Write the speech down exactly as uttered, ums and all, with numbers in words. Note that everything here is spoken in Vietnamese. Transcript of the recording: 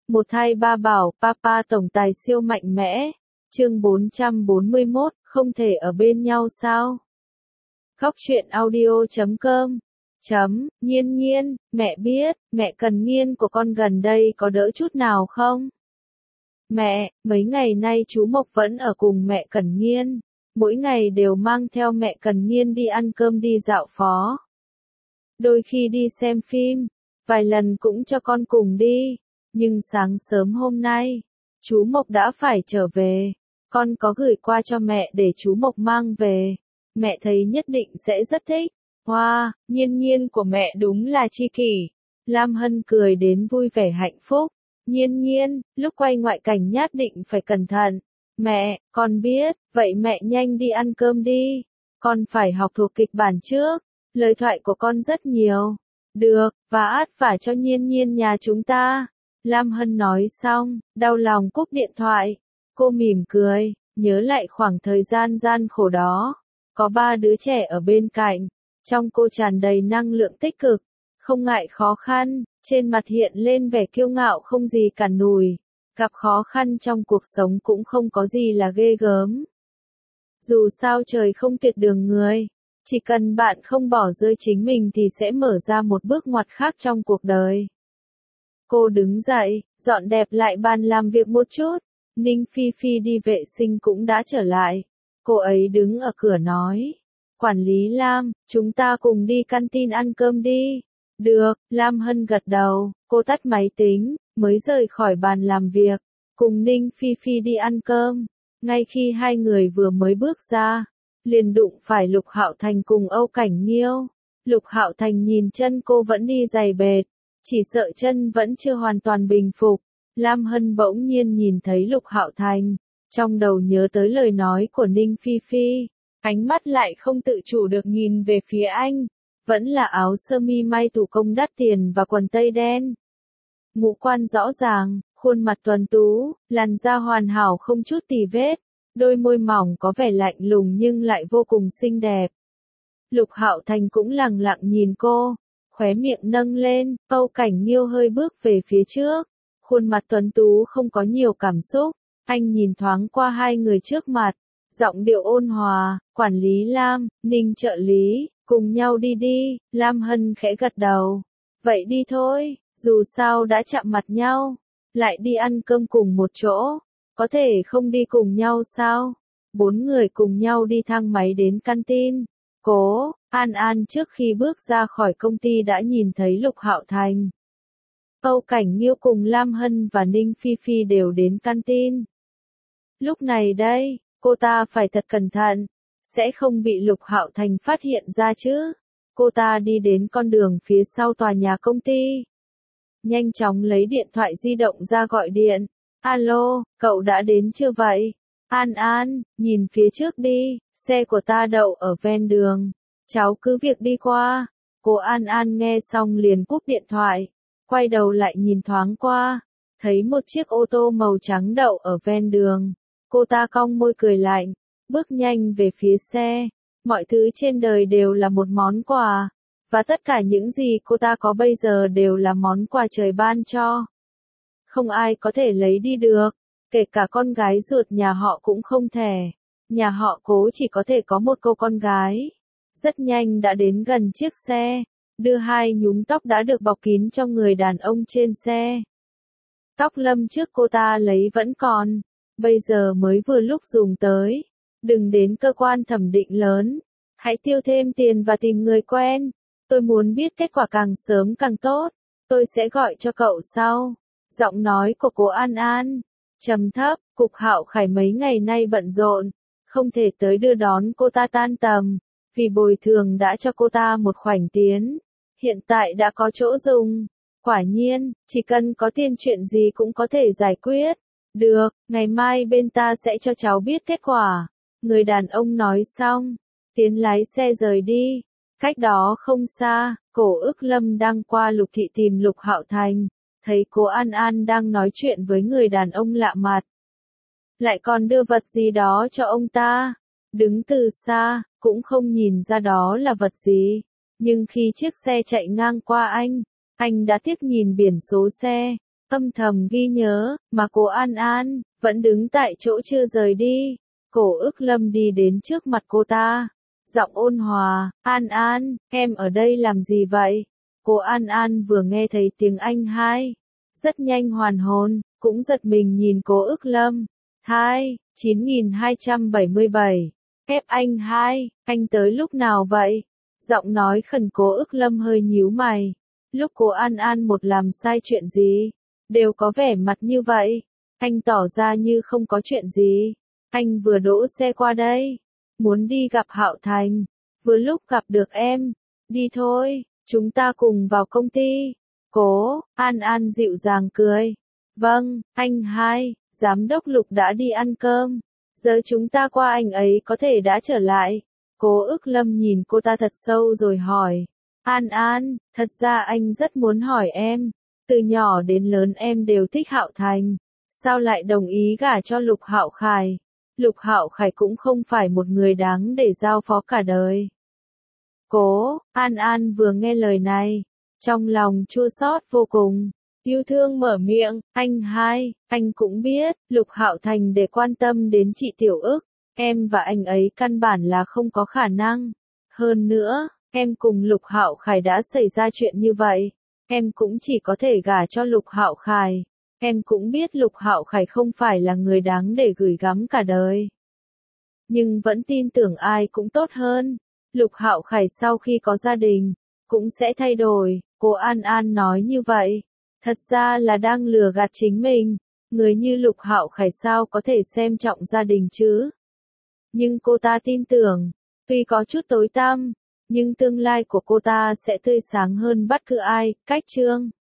Một hai ba bảo, Papa tổng tài siêu mạnh mẽ. Chương bốn trăm bốn mươi mốt, không thể ở bên nhau sao? Khóc chuyện audio chấm com Chấm, Nhiên Nhiên, mẹ biết, mẹ cần Nhiên của con gần đây có đỡ chút nào không? Mẹ, mấy ngày nay chú Mộc vẫn ở cùng mẹ Cần Nhiên, mỗi ngày đều mang theo mẹ Cần Nhiên đi ăn cơm đi dạo phố. Đôi khi đi xem phim, vài lần cũng cho con cùng đi, nhưng sáng sớm hôm nay, chú Mộc đã phải trở về, con có gửi qua cho mẹ để chú Mộc mang về, mẹ thấy nhất định sẽ rất thích. Hoa, wow, Nhiên Nhiên của mẹ đúng là tri kỷ. Lam Hân cười đến vui vẻ hạnh phúc. Nhiên Nhiên, lúc quay ngoại cảnh nhất định phải cẩn thận. Mẹ, con biết, vậy mẹ nhanh đi ăn cơm đi. Con phải học thuộc kịch bản trước. Lời thoại của con rất nhiều. Được, và át vả cho Nhiên Nhiên nhà chúng ta. Lam Hân nói xong, đau lòng cúp điện thoại. Cô mỉm cười, nhớ lại khoảng thời gian gian khổ đó. Có ba đứa trẻ ở bên cạnh. Trong cô tràn đầy năng lượng tích cực, không ngại khó khăn, trên mặt hiện lên vẻ kiêu ngạo không gì cản nổi. Gặp khó khăn trong cuộc sống cũng không có gì là ghê gớm. Dù sao trời không tuyệt đường người, chỉ cần bạn không bỏ rơi chính mình thì sẽ mở ra một bước ngoặt khác trong cuộc đời. Cô đứng dậy, dọn đẹp lại bàn làm việc một chút. Ninh Phi Phi đi vệ sinh cũng đã trở lại. Cô ấy đứng ở cửa nói. Quản lý Lam, chúng ta cùng đi canteen ăn cơm đi. Được, Lam Hân gật đầu, cô tắt máy tính, mới rời khỏi bàn làm việc, cùng Ninh Phi Phi đi ăn cơm. Ngay khi hai người vừa mới bước ra, liền đụng phải Lục Hạo Thành cùng Âu Cảnh Nghiêu. Lục Hạo Thành nhìn chân cô vẫn đi giày bệt, chỉ sợ chân vẫn chưa hoàn toàn bình phục. Lam Hân bỗng nhiên nhìn thấy Lục Hạo Thành, trong đầu nhớ tới lời nói của Ninh Phi Phi. Ánh mắt lại không tự chủ được nhìn về phía anh, vẫn là áo sơ mi may thủ công đắt tiền và quần tây đen. Ngũ quan rõ ràng, khuôn mặt tuấn tú, làn da hoàn hảo không chút tì vết, đôi môi mỏng có vẻ lạnh lùng nhưng lại vô cùng xinh đẹp. Lục Hạo Thành cũng lặng lặng nhìn cô, khóe miệng nâng lên, Âu Cảnh Nghiêu hơi bước về phía trước, khuôn mặt tuấn tú không có nhiều cảm xúc, anh nhìn thoáng qua hai người trước mặt. Giọng điệu ôn hòa, quản lý Lam, Ninh trợ lý, cùng nhau đi đi, Lam Hân khẽ gật đầu. Vậy đi thôi, dù sao đã chạm mặt nhau, lại đi ăn cơm cùng một chỗ, có thể không đi cùng nhau sao? Bốn người cùng nhau đi thang máy đến canteen. Cố, An An trước khi bước ra khỏi công ty đã nhìn thấy Lục Hạo Thành. Âu Cảnh Nghiêu cùng Lam Hân và Ninh Phi Phi đều đến canteen. Lúc này đây, cô ta phải thật cẩn thận, sẽ không bị Lục Hạo Thành phát hiện ra chứ. Cô ta đi đến con đường phía sau tòa nhà công ty. Nhanh chóng lấy điện thoại di động ra gọi điện. Alo, cậu đã đến chưa vậy? An An, nhìn phía trước đi, xe của ta đậu ở ven đường. Cháu cứ việc đi qua. Cô An An nghe xong liền cúp điện thoại. Quay đầu lại nhìn thoáng qua. Thấy một chiếc ô tô màu trắng đậu ở ven đường. Cô ta cong môi cười lạnh, bước nhanh về phía xe. Mọi thứ trên đời đều là một món quà, và tất cả những gì cô ta có bây giờ đều là món quà trời ban cho. Không ai có thể lấy đi được, kể cả con gái ruột nhà họ cũng không thể. Nhà họ Cố chỉ có thể có một cô con gái. Rất nhanh đã đến gần chiếc xe, đưa hai nhúm tóc đã được bọc kín cho người đàn ông trên xe. Tóc lâm trước cô ta lấy vẫn còn. Bây giờ mới vừa lúc dùng tới. Đừng đến cơ quan thẩm định lớn. Hãy tiêu thêm tiền và tìm người quen. Tôi muốn biết kết quả càng sớm càng tốt. Tôi sẽ gọi cho cậu sau. Giọng nói của cô An An trầm thấp. Cục Hạo Khải mấy ngày nay bận rộn, không thể tới đưa đón cô ta tan tầm. Vì bồi thường đã cho cô ta một khoản tiền. Hiện tại đã có chỗ dùng. Quả nhiên, chỉ cần có tiền chuyện gì cũng có thể giải quyết. Được, ngày mai bên ta sẽ cho cháu biết kết quả. Người đàn ông nói xong, tiến lái xe rời đi. Cách đó không xa, Cổ Ức Lâm đang qua Lục thị tìm Lục Hạo Thành, thấy cô An An đang nói chuyện với người đàn ông lạ mặt. Lại còn đưa vật gì đó cho ông ta. Đứng từ xa, cũng không nhìn ra đó là vật gì. Nhưng khi chiếc xe chạy ngang qua anh, anh đã tiếc nhìn biển số xe. âm thầm ghi nhớ, mà cô An An, vẫn đứng tại chỗ chưa rời đi. Cổ Ước Lâm đi đến trước mặt cô ta. Giọng ôn hòa, An An, em ở đây làm gì vậy? Cô An An vừa nghe thấy tiếng anh hai. Rất nhanh hoàn hồn, cũng giật mình nhìn cô Ước Lâm. Hai, chín nghìn hai trăm bảy mươi bảy. Ép anh hai, anh tới lúc nào vậy? Giọng nói khẩn Cố Ước Lâm hơi nhíu mày. Lúc cô An An một làm sai chuyện gì, đều có vẻ mặt như vậy. Anh tỏ ra như không có chuyện gì. Anh vừa đỗ xe qua đây, muốn đi gặp Hạo Thành. Vừa lúc gặp được em. Đi thôi, chúng ta cùng vào công ty. Cố An An dịu dàng cười. Vâng, anh hai, giám đốc Lục đã đi ăn cơm. Giờ chúng ta qua anh ấy có thể đã trở lại. Cố Ước Lâm nhìn cô ta thật sâu rồi hỏi. An An, thật ra anh rất muốn hỏi em. Từ nhỏ đến lớn em đều thích Hạo Thành. Sao lại đồng ý gả cho Lục Hạo Khải? Lục Hạo Khải cũng không phải một người đáng để giao phó cả đời. Cố An An vừa nghe lời này, trong lòng chua xót vô cùng. Yêu thương mở miệng, anh hai, anh cũng biết, Lục Hạo Thành để quan tâm đến chị Tiểu Ức, em và anh ấy căn bản là không có khả năng. Hơn nữa, em cùng Lục Hạo Khải đã xảy ra chuyện như vậy, em cũng chỉ có thể gả cho Lục Hạo Khải. Em cũng biết Lục Hạo Khải không phải là người đáng để gửi gắm cả đời. Nhưng vẫn tin tưởng ai cũng tốt hơn. Lục Hạo Khải sau khi có gia đình, cũng sẽ thay đổi, cô An An nói như vậy. Thật ra là đang lừa gạt chính mình, người như Lục Hạo Khải sao có thể xem trọng gia đình chứ? Nhưng cô ta tin tưởng, tuy có chút tối tăm, nhưng tương lai của cô ta sẽ tươi sáng hơn bất cứ ai. Cách chương